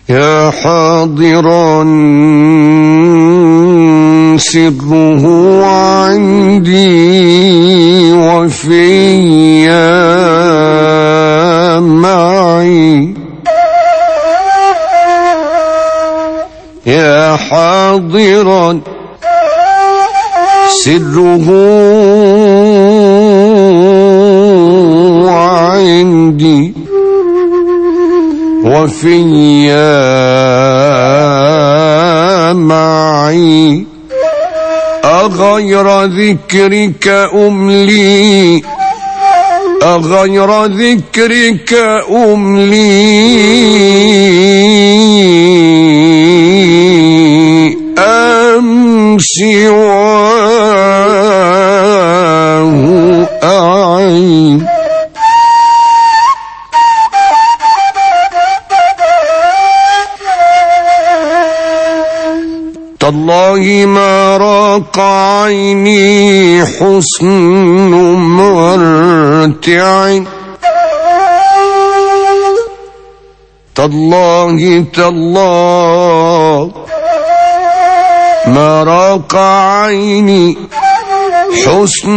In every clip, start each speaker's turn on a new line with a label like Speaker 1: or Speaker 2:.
Speaker 1: يا حاضرا سره عندي وفيا معي، يا حاضرا سره عندي وفيا معي، أغير ذكرك أملي، أغير ذكرك أملي، أم سواه أعين. تالله ما راق عيني حسن مرتع، تالله تالله ما راق عيني حسن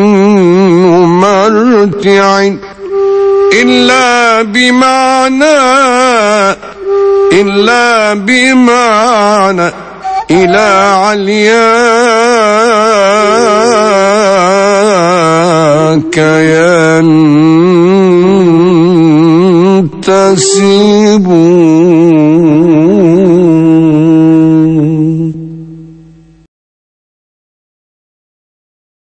Speaker 1: مرتع، إلا بمعنى، إلا بمعنى إلى علياك ينتسب.